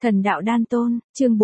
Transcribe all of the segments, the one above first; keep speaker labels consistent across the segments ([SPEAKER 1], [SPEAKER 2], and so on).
[SPEAKER 1] Thần đạo đan tôn, chương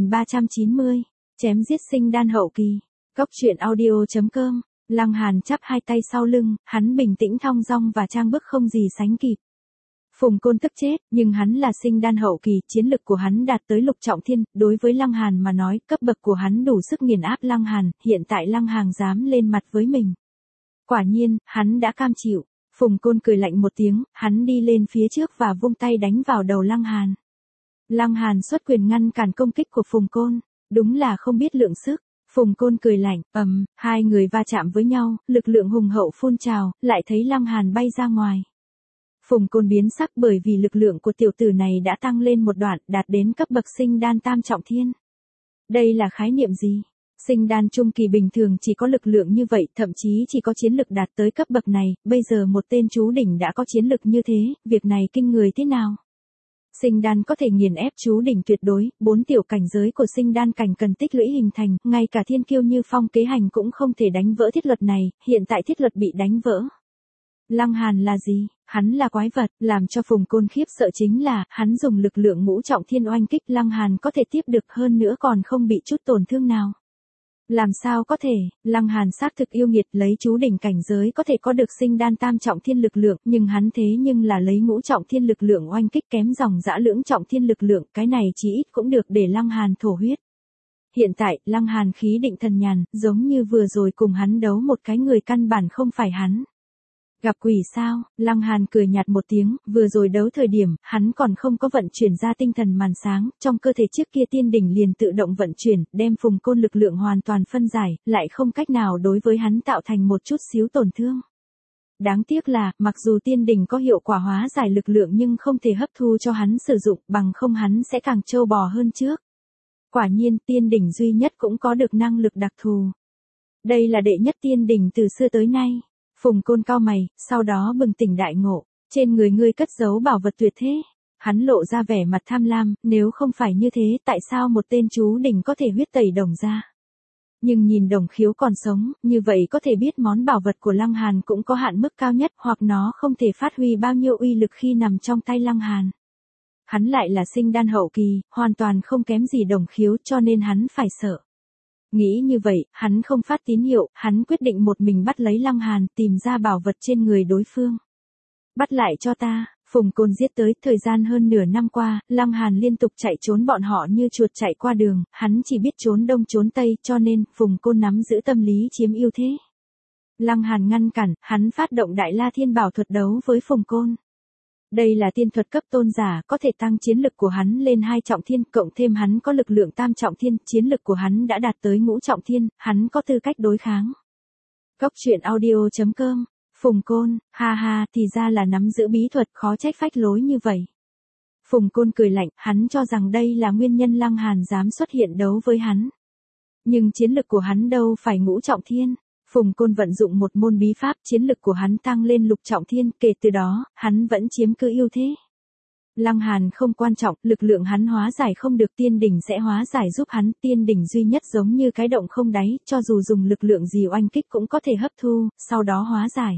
[SPEAKER 1] 4390, chém giết sinh đan hậu kỳ. Góc truyện audio.com, Lăng Hàn chắp hai tay sau lưng, hắn bình tĩnh thong dong và trang bức không gì sánh kịp. Phùng Côn tức chết, nhưng hắn là sinh đan hậu kỳ, chiến lực của hắn đạt tới lục trọng thiên, đối với Lăng Hàn mà nói, cấp bậc của hắn đủ sức nghiền áp Lăng Hàn, hiện tại Lăng Hàn dám lên mặt với mình. Quả nhiên, hắn đã cam chịu. Phùng Côn cười lạnh một tiếng, hắn đi lên phía trước và vung tay đánh vào đầu Lăng Hàn. Lăng Hàn xuất quyền ngăn cản công kích của Phùng Côn, đúng là không biết lượng sức. Phùng Côn cười lạnh, hai người va chạm với nhau, lực lượng hùng hậu phun trào, lại thấy Lăng Hàn bay ra ngoài. Phùng Côn biến sắc bởi vì lực lượng của tiểu tử này đã tăng lên một đoạn, đạt đến cấp bậc sinh đan tam trọng thiên. Đây là khái niệm gì? Sinh đan trung kỳ bình thường chỉ có lực lượng như vậy, thậm chí chỉ có chiến lực đạt tới cấp bậc này, bây giờ một tên chú đỉnh đã có chiến lực như thế, việc này kinh người thế nào? Sinh đan có thể nghiền ép chú đỉnh tuyệt đối, 4 tiểu cảnh giới của sinh đan cảnh cần tích lũy hình thành, ngay cả thiên kiêu như Phong Kế Hành cũng không thể đánh vỡ thiết luật này, hiện tại thiết luật bị đánh vỡ. Lăng Hàn là gì? Hắn là quái vật, làm cho Phùng Côn khiếp sợ chính là, hắn dùng lực lượng ngũ trọng thiên oanh kích Lăng Hàn có thể tiếp được hơn nữa còn không bị chút tổn thương nào. Làm sao có thể, Lăng Hàn xác thực yêu nghiệt lấy chú đỉnh cảnh giới có thể có được sinh đan tam trọng thiên lực lượng, nhưng hắn thế nhưng là lấy ngũ trọng thiên lực lượng oanh kích kém dòng dã lưỡng trọng thiên lực lượng, cái này chí ít cũng được để Lăng Hàn thổ huyết. Hiện tại, Lăng Hàn khí định thần nhàn, giống như vừa rồi cùng hắn đấu một cái người căn bản không phải hắn. Gặp quỷ sao? Lăng Hàn cười nhạt một tiếng, vừa rồi đấu thời điểm, hắn còn không có vận chuyển ra tinh thần màn sáng, trong cơ thể trước kia tiên đỉnh liền tự động vận chuyển, đem Phùng Côn lực lượng hoàn toàn phân giải, lại không cách nào đối với hắn tạo thành một chút xíu tổn thương. Đáng tiếc là, mặc dù tiên đỉnh có hiệu quả hóa giải lực lượng nhưng không thể hấp thu cho hắn sử dụng, bằng không hắn sẽ càng trâu bò hơn trước. Quả nhiên, tiên đỉnh duy nhất cũng có được năng lực đặc thù. Đây là đệ nhất tiên đỉnh từ xưa tới nay. Phùng Côn cau mày, sau đó bừng tỉnh đại ngộ, trên người ngươi cất giấu bảo vật tuyệt thế. Hắn lộ ra vẻ mặt tham lam, nếu không phải như thế, tại sao một tên chú đỉnh có thể huyết tẩy Đồng ra? Nhưng nhìn Đồng Khiếu còn sống, như vậy có thể biết món bảo vật của Lăng Hàn cũng có hạn mức cao nhất, hoặc nó không thể phát huy bao nhiêu uy lực khi nằm trong tay Lăng Hàn. Hắn lại là sinh đan hậu kỳ, hoàn toàn không kém gì Đồng Khiếu, cho nên hắn phải sợ. Nghĩ như vậy, hắn không phát tín hiệu, hắn quyết định một mình bắt lấy Lăng Hàn, tìm ra bảo vật trên người đối phương. Bắt lại cho ta, Phùng Côn giết tới, thời gian hơn nửa năm qua, Lăng Hàn liên tục chạy trốn bọn họ như chuột chạy qua đường, hắn chỉ biết trốn đông trốn tây, cho nên, Phùng Côn nắm giữ tâm lý chiếm ưu thế. Lăng Hàn ngăn cản, hắn phát động Đại La Thiên Bảo thuật đấu với Phùng Côn. Đây là tiên thuật cấp tôn giả, có thể tăng chiến lực của hắn lên 2 trọng thiên, cộng thêm hắn có lực lượng tam trọng thiên, chiến lực của hắn đã đạt tới ngũ trọng thiên, hắn có tư cách đối kháng. Góc truyện audio.com, Phùng Côn, ha, thì ra là nắm giữ bí thuật, khó trách phách lối như vậy. Phùng Côn cười lạnh, hắn cho rằng đây là nguyên nhân Lăng Hàn dám xuất hiện đấu với hắn. Nhưng chiến lực của hắn đâu phải ngũ trọng thiên. Phùng Côn vận dụng một môn bí pháp, chiến lực của hắn tăng lên lục trọng thiên, kể từ đó, hắn vẫn chiếm cứ ưu thế. Lăng Hàn không quan trọng, lực lượng hắn hóa giải không được, tiên đỉnh sẽ hóa giải giúp hắn, tiên đỉnh duy nhất giống như cái động không đáy, cho dù dùng lực lượng gì oanh kích cũng có thể hấp thu, sau đó hóa giải.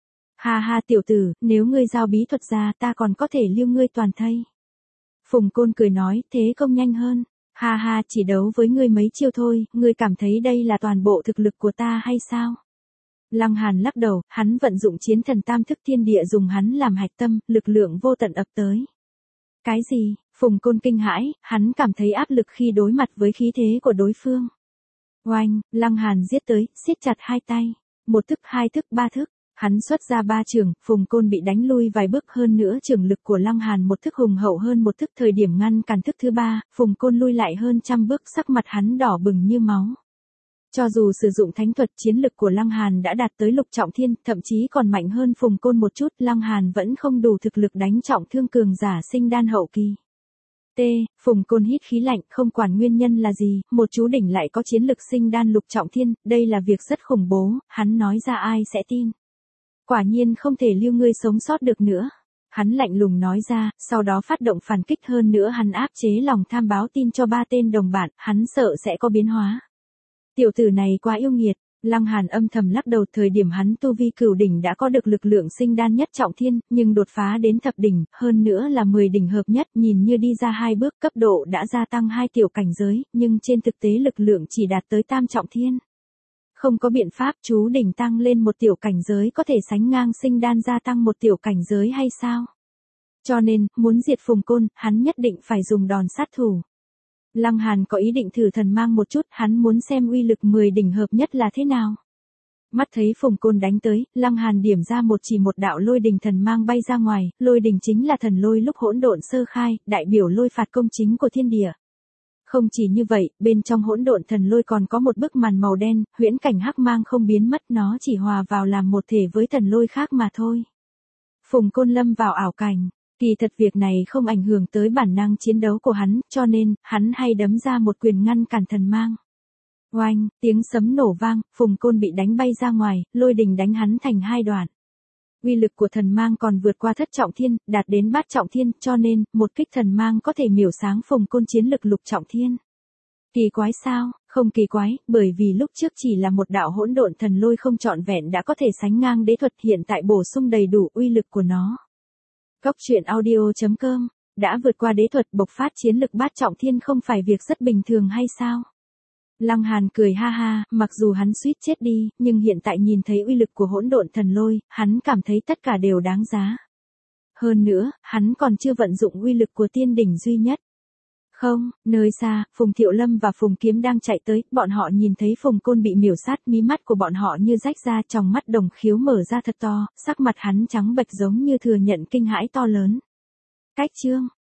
[SPEAKER 1] Ha tiểu tử, nếu ngươi giao bí thuật ra, ta còn có thể lưu ngươi toàn thây. Phùng Côn cười nói, thế công nhanh hơn. Ha, chỉ đấu với ngươi mấy chiêu thôi, ngươi cảm thấy đây là toàn bộ thực lực của ta hay sao? Lăng Hàn lắc đầu, hắn vận dụng chiến thần tam thức thiên địa dùng hắn làm hạch tâm, lực lượng vô tận ập tới. Cái gì? Phùng Côn kinh hãi, hắn cảm thấy áp lực khi đối mặt với khí thế của đối phương. Oanh, Lăng Hàn giết tới, siết chặt hai tay. Một thức, hai thức, ba thức. Hắn xuất ra 3 trường, Phùng Côn bị đánh lui vài bước, hơn nữa trường lực của Lăng Hàn một thức hùng hậu hơn một thức, thời điểm ngăn cản thức thứ 3, Phùng Côn lui lại hơn trăm bước, sắc mặt hắn đỏ bừng như máu. Cho dù sử dụng thánh thuật, chiến lực của Lăng Hàn đã đạt tới lục trọng thiên, thậm chí còn mạnh hơn Phùng Côn một chút, Lăng Hàn vẫn không đủ thực lực đánh trọng thương cường giả sinh đan hậu kỳ. Phùng Côn hít khí lạnh, không quản nguyên nhân là gì, một chú đỉnh lại có chiến lực sinh đan lục trọng thiên, đây là việc rất khủng bố, hắn nói ra ai sẽ tin. Quả nhiên không thể lưu ngươi sống sót được nữa. Hắn lạnh lùng nói ra, sau đó phát động phản kích, hơn nữa hắn áp chế lòng tham báo tin cho 3 tên đồng bạn, hắn sợ sẽ có biến hóa. Tiểu tử này quá yêu nghiệt, Lăng Hàn âm thầm lắc đầu, thời điểm hắn tu vi cửu đỉnh đã có được lực lượng sinh đan nhất trọng thiên, nhưng đột phá đến thập đỉnh, hơn nữa là 10 đỉnh hợp nhất, nhìn như đi ra 2 bước cấp độ đã gia tăng 2 tiểu cảnh giới, nhưng trên thực tế lực lượng chỉ đạt tới tam trọng thiên. Không có biện pháp chú đỉnh tăng lên một tiểu cảnh giới có thể sánh ngang sinh đan gia tăng một tiểu cảnh giới hay sao? Cho nên, muốn diệt Phùng Côn, hắn nhất định phải dùng đòn sát thủ. Lăng Hàn có ý định thử thần mang một chút, hắn muốn xem uy lực 10 đỉnh hợp nhất là thế nào. Mắt thấy Phùng Côn đánh tới, Lăng Hàn điểm ra một đạo lôi đình thần mang bay ra ngoài, lôi đình chính là thần lôi lúc hỗn độn sơ khai, đại biểu lôi phạt công chính của thiên địa. Không chỉ như vậy, bên trong hỗn độn thần lôi còn có một bức màn màu đen, huyễn cảnh hắc mang không biến mất, nó chỉ hòa vào làm một thể với thần lôi khác mà thôi. Phùng Côn lâm vào ảo cảnh. Kỳ thật việc này không ảnh hưởng tới bản năng chiến đấu của hắn, cho nên, hắn hay đấm ra một quyền ngăn cản thần mang. Oanh, tiếng sấm nổ vang, Phùng Côn bị đánh bay ra ngoài, lôi đình đánh hắn thành 2 đoạn. Uy lực của thần mang còn vượt qua thất trọng thiên, đạt đến bát trọng thiên, cho nên, một kích thần mang có thể miểu sáng Phùng Côn chiến lực lục trọng thiên. Kỳ quái sao? Không kỳ quái, bởi vì lúc trước chỉ là một đạo hỗn độn thần lôi không trọn vẹn đã có thể sánh ngang đế thuật, hiện tại bổ sung đầy đủ uy lực của nó. Góc truyện audio.com, đã vượt qua đế thuật bộc phát chiến lực bát trọng thiên không phải việc rất bình thường hay sao? Lăng Hàn cười ha ha, mặc dù hắn suýt chết đi, nhưng hiện tại nhìn thấy uy lực của hỗn độn thần lôi, hắn cảm thấy tất cả đều đáng giá. Hơn nữa, hắn còn chưa vận dụng uy lực của tiên đỉnh duy nhất. Không, nơi xa, Phùng Thiệu Lâm và Phùng Kiếm đang chạy tới, bọn họ nhìn thấy Phùng Côn bị miểu sát, mí mắt của bọn họ như rách ra, tròng mắt đồng khiếu mở ra thật to, sắc mặt hắn trắng bệch giống như thừa nhận kinh hãi to lớn. Cách chương